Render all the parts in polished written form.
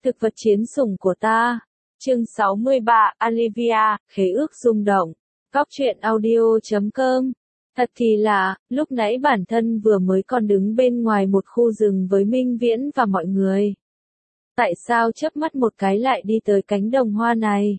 Thực vật chiến sủng của ta. Chương 63, Olivia, khế ước rung động. Góc truyện audio.com. Thật thì lạ, lúc nãy bản thân vừa mới còn đứng bên ngoài một khu rừng với Minh Viễn và mọi người. Tại sao chớp mắt một cái lại đi tới cánh đồng hoa này?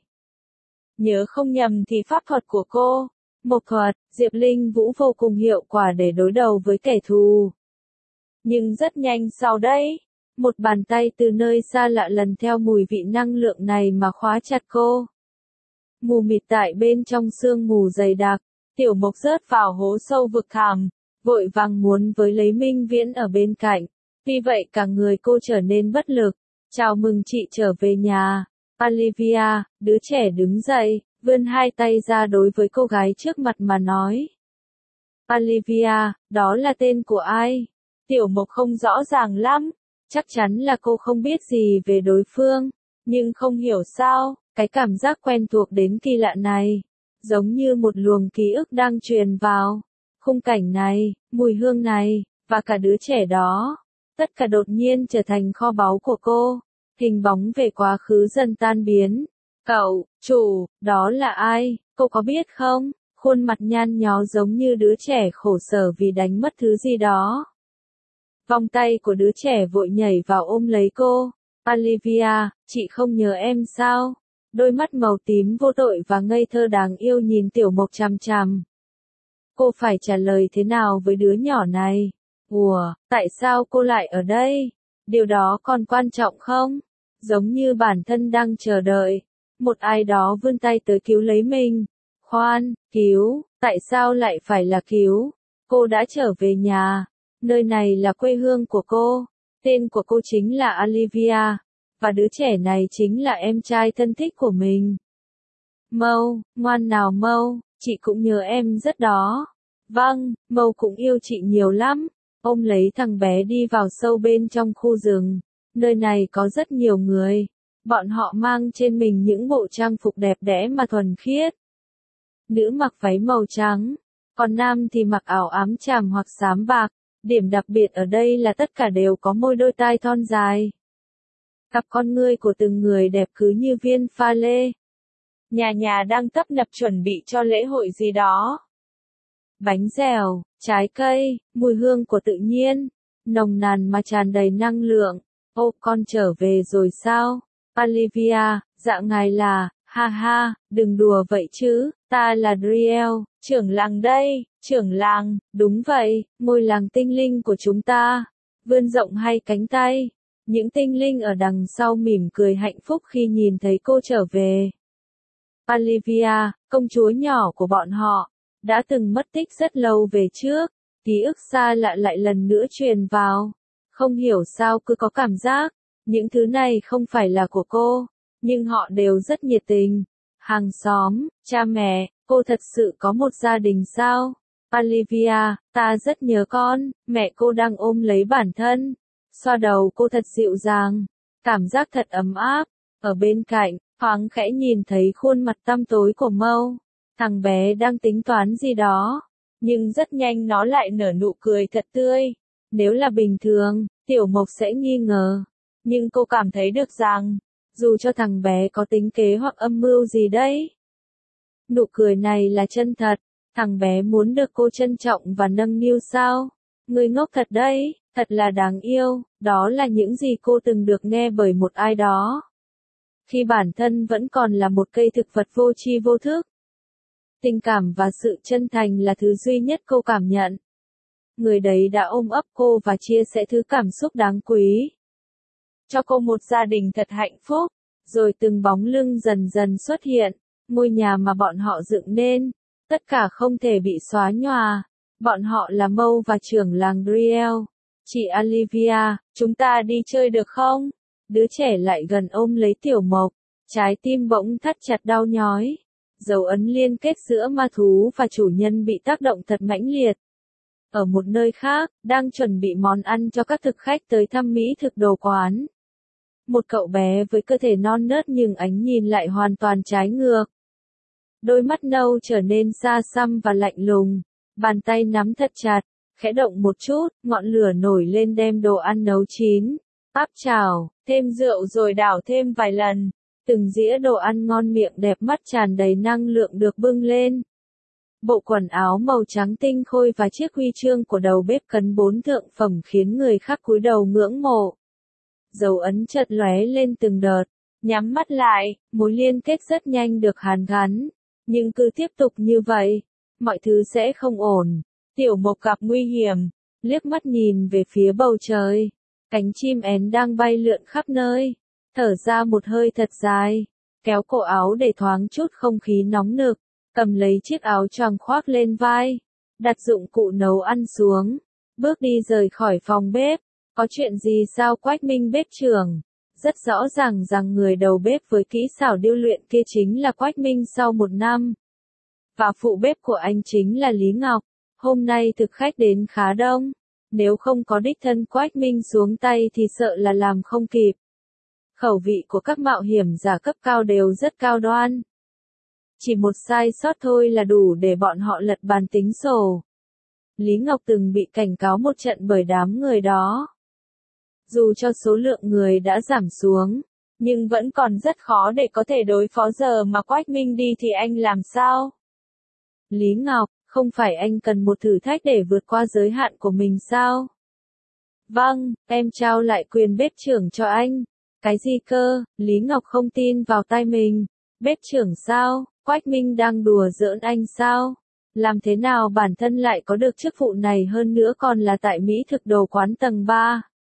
Nhớ không nhầm thì pháp thuật của cô, Mộc thuật, Diệp Linh Vũ vô cùng hiệu quả để đối đầu với kẻ thù. Nhưng rất nhanh sau đấy, một bàn tay từ nơi xa lạ lần theo mùi vị năng lượng này mà khóa chặt cô. Mù mịt tại bên trong sương mù dày đặc, Tiểu Mộc rớt vào hố sâu vực thẳm, vội vàng muốn với lấy Minh Viễn ở bên cạnh. Vì vậy cả người cô trở nên bất lực. Chào mừng chị trở về nhà. Olivia, đứa trẻ đứng dậy, vươn hai tay ra đối với cô gái trước mặt mà nói. Olivia, đó là tên của ai? Tiểu Mộc không rõ ràng lắm, chắc chắn là cô không biết gì về đối phương, nhưng không hiểu sao, cái cảm giác quen thuộc đến kỳ lạ này, giống như một luồng ký ức đang truyền vào. Khung cảnh này, mùi hương này, và cả đứa trẻ đó, tất cả đột nhiên trở thành kho báu của cô. Hình bóng về quá khứ dần tan biến. Cậu, chủ, đó là ai, cô có biết không? Khuôn mặt nhăn nhó giống như đứa trẻ khổ sở vì đánh mất thứ gì đó. Vòng tay của đứa trẻ vội nhảy vào ôm lấy cô. Olivia, chị không nhớ em sao? Đôi mắt màu tím vô tội và ngây thơ đáng yêu nhìn Tiểu Mộc chằm chằm. Cô phải trả lời thế nào với đứa nhỏ này? Ủa, tại sao cô lại ở đây? Điều đó còn quan trọng không? Giống như bản thân đang chờ đợi. Một ai đó vươn tay tới cứu lấy mình. Khoan, cứu, tại sao lại phải là cứu? Cô đã trở về nhà. Nơi này là quê hương của cô. Tên của cô chính là Olivia. Và đứa trẻ này chính là em trai thân thích của mình. Mâu, ngoan nào Mâu, chị cũng nhớ em rất đó. Vâng, Mâu cũng yêu chị nhiều lắm. Ôm lấy thằng bé đi vào sâu bên trong khu rừng. Nơi này có rất nhiều người. Bọn họ mang trên mình những bộ trang phục đẹp đẽ mà thuần khiết. Nữ mặc váy màu trắng, còn nam thì mặc áo ám tràm hoặc xám bạc. Điểm đặc biệt ở đây là tất cả đều có môi đôi tai thon dài. Cặp con ngươi của từng người đẹp cứ như viên pha lê. Nhà nhà đang tấp nập chuẩn bị cho lễ hội gì đó. Bánh dẻo, trái cây, mùi hương của tự nhiên, nồng nàn mà tràn đầy năng lượng. Ô, con trở về rồi sao? Olivia, dạ ngài là, ha ha, đừng đùa vậy chứ, ta là Driel, trưởng làng đây, trưởng làng, đúng vậy, ngôi làng tinh linh của chúng ta. Vươn rộng hai cánh tay, những tinh linh ở đằng sau mỉm cười hạnh phúc khi nhìn thấy cô trở về. Olivia, công chúa nhỏ của bọn họ, đã từng mất tích rất lâu về trước, ký ức xa lạ lại lần nữa truyền vào. Không hiểu sao cứ có cảm giác, những thứ này không phải là của cô, nhưng họ đều rất nhiệt tình. Hàng xóm, cha mẹ, cô thật sự có một gia đình sao? Olivia, ta rất nhớ con, mẹ cô đang ôm lấy bản thân. Xoa đầu cô thật dịu dàng, cảm giác thật ấm áp. Ở bên cạnh, thoáng khẽ nhìn thấy khuôn mặt tăm tối của Mâu. Thằng bé đang tính toán gì đó, nhưng rất nhanh nó lại nở nụ cười thật tươi. Nếu là bình thường, Tiểu Mộc sẽ nghi ngờ. Nhưng cô cảm thấy được rằng, dù cho thằng bé có tính kế hoặc âm mưu gì đấy, nụ cười này là chân thật. Thằng bé muốn được cô trân trọng và nâng niu sao? Người ngốc thật đấy, thật là đáng yêu. Đó là những gì cô từng được nghe bởi một ai đó. Khi bản thân vẫn còn là một cây thực vật vô tri vô thức. Tình cảm và sự chân thành là thứ duy nhất cô cảm nhận. Người đấy đã ôm ấp cô và chia sẻ thứ cảm xúc đáng quý. Cho cô một gia đình thật hạnh phúc. Rồi từng bóng lưng dần dần xuất hiện. Ngôi nhà mà bọn họ dựng nên. Tất cả không thể bị xóa nhòa. Bọn họ là Mâu và trưởng làng Driel. Chị Olivia, chúng ta đi chơi được không? Đứa trẻ lại gần ôm lấy Tiểu Mộc. Trái tim bỗng thắt chặt đau nhói. Dấu ấn liên kết giữa ma thú và chủ nhân bị tác động thật mãnh liệt. Ở một nơi khác, đang chuẩn bị món ăn cho các thực khách tới thăm mỹ thực đồ quán. Một cậu bé với cơ thể non nớt nhưng ánh nhìn lại hoàn toàn trái ngược. Đôi mắt nâu trở nên xa xăm và lạnh lùng. Bàn tay nắm thật chặt, khẽ động một chút, ngọn lửa nổi lên đem đồ ăn nấu chín. Áp chảo, thêm rượu rồi đảo thêm vài lần. Từng dĩa đồ ăn ngon miệng đẹp mắt tràn đầy năng lượng được bưng lên. Bộ quần áo màu trắng tinh khôi và chiếc huy chương của đầu bếp cấn 4 thượng phẩm khiến người khác cúi đầu ngưỡng mộ. Dấu ấn chợt lóe lên từng đợt, nhắm mắt lại, mối liên kết rất nhanh được hàn gắn. Nhưng cứ tiếp tục như vậy, mọi thứ sẽ không ổn. Tiểu Mộc gặp nguy hiểm, liếc mắt nhìn về phía bầu trời. Cánh chim én đang bay lượn khắp nơi, thở ra một hơi thật dài, kéo cổ áo để thoáng chút không khí nóng nực, cầm lấy chiếc áo choàng khoác lên vai, đặt dụng cụ nấu ăn xuống, bước đi rời khỏi phòng bếp. Có chuyện gì sao Quách Minh bếp trưởng? Rất rõ ràng rằng người đầu bếp với kỹ xảo điêu luyện kia chính là Quách Minh sau 1 năm. Và phụ bếp của anh chính là Lý Ngọc. Hôm nay thực khách đến khá đông. Nếu không có đích thân Quách Minh xuống tay thì sợ là làm không kịp. Khẩu vị của các mạo hiểm giả cấp cao đều rất cao đoan. Chỉ một sai sót thôi là đủ để bọn họ lật bàn tính sổ. Lý Ngọc từng bị cảnh cáo một trận bởi đám người đó. Dù cho số lượng người đã giảm xuống, nhưng vẫn còn rất khó để có thể đối phó. Giờ mà Quách Minh đi thì anh làm sao? Lý Ngọc, không phải anh cần một thử thách để vượt qua giới hạn của mình sao? Vâng, em trao lại quyền bếp trưởng cho anh. Cái gì cơ? Lý Ngọc không tin vào tai mình. Bếp trưởng sao? Quách Minh đang đùa giỡn anh sao? Làm thế nào bản thân lại có được chức vụ này, hơn nữa còn là tại Mỹ thực đồ quán tầng 3?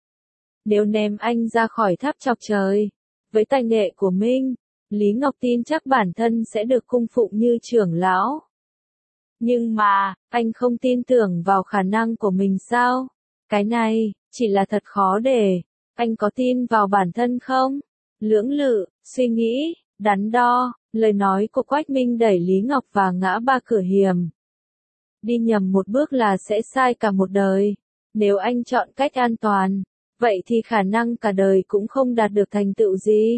Nếu ném anh ra khỏi tháp chọc trời, với tài nghệ của Minh, Lý Ngọc tin chắc bản thân sẽ được cung phụng như trưởng lão. Nhưng mà, anh không tin tưởng vào khả năng của mình sao? Cái này, chỉ là thật khó để. Anh có tin vào bản thân không? Lưỡng lự, suy nghĩ, đắn đo, lời nói của Quách Minh đẩy Lý Ngọc vào ngã ba cửa hiểm. Đi nhầm một bước là sẽ sai cả một đời. Nếu anh chọn cách an toàn, vậy thì khả năng cả đời cũng không đạt được thành tựu gì.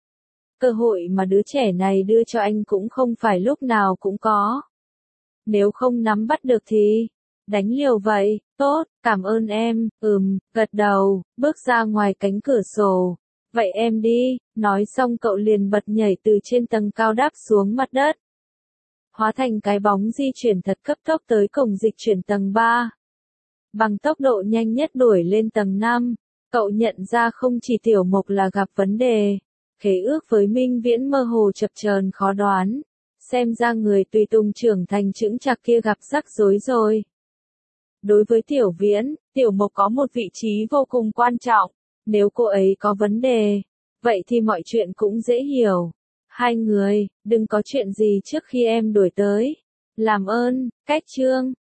Cơ hội mà đứa trẻ này đưa cho anh cũng không phải lúc nào cũng có. Nếu không nắm bắt được thì đánh liều vậy. Tốt, cảm ơn em. Gật đầu, bước ra ngoài cánh cửa sổ. Vậy em đi. Nói xong cậu liền bật nhảy từ trên tầng cao đáp xuống mặt đất. Hóa thành cái bóng di chuyển thật cấp tốc tới cổng dịch chuyển tầng 3. Bằng tốc độ nhanh nhất đuổi lên tầng 5, cậu nhận ra không chỉ Tiểu Mộc là gặp vấn đề. Khế ước với Minh Viễn mơ hồ chập chờn khó đoán. Xem ra người tùy tùng trưởng thành chững chạc kia gặp rắc rối rồi. Đối với Tiểu Viễn, Tiểu Mộc có một vị trí vô cùng quan trọng. Nếu cô ấy có vấn đề, vậy thì mọi chuyện cũng dễ hiểu. Hai người, đừng có chuyện gì trước khi em đuổi tới. Làm ơn, cách chương.